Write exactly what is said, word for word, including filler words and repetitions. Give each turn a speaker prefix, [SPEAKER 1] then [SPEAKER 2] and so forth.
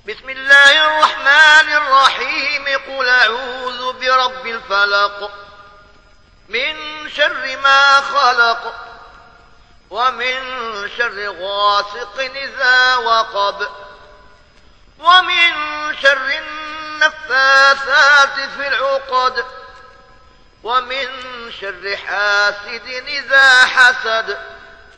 [SPEAKER 1] بسم الله الرحمن الرحيم. قل أعوذ برب الفلق من شر ما خلق ومن شر غاسق إذا وقب ومن شر النفاثات في العقد ومن شر حاسد إذا حسد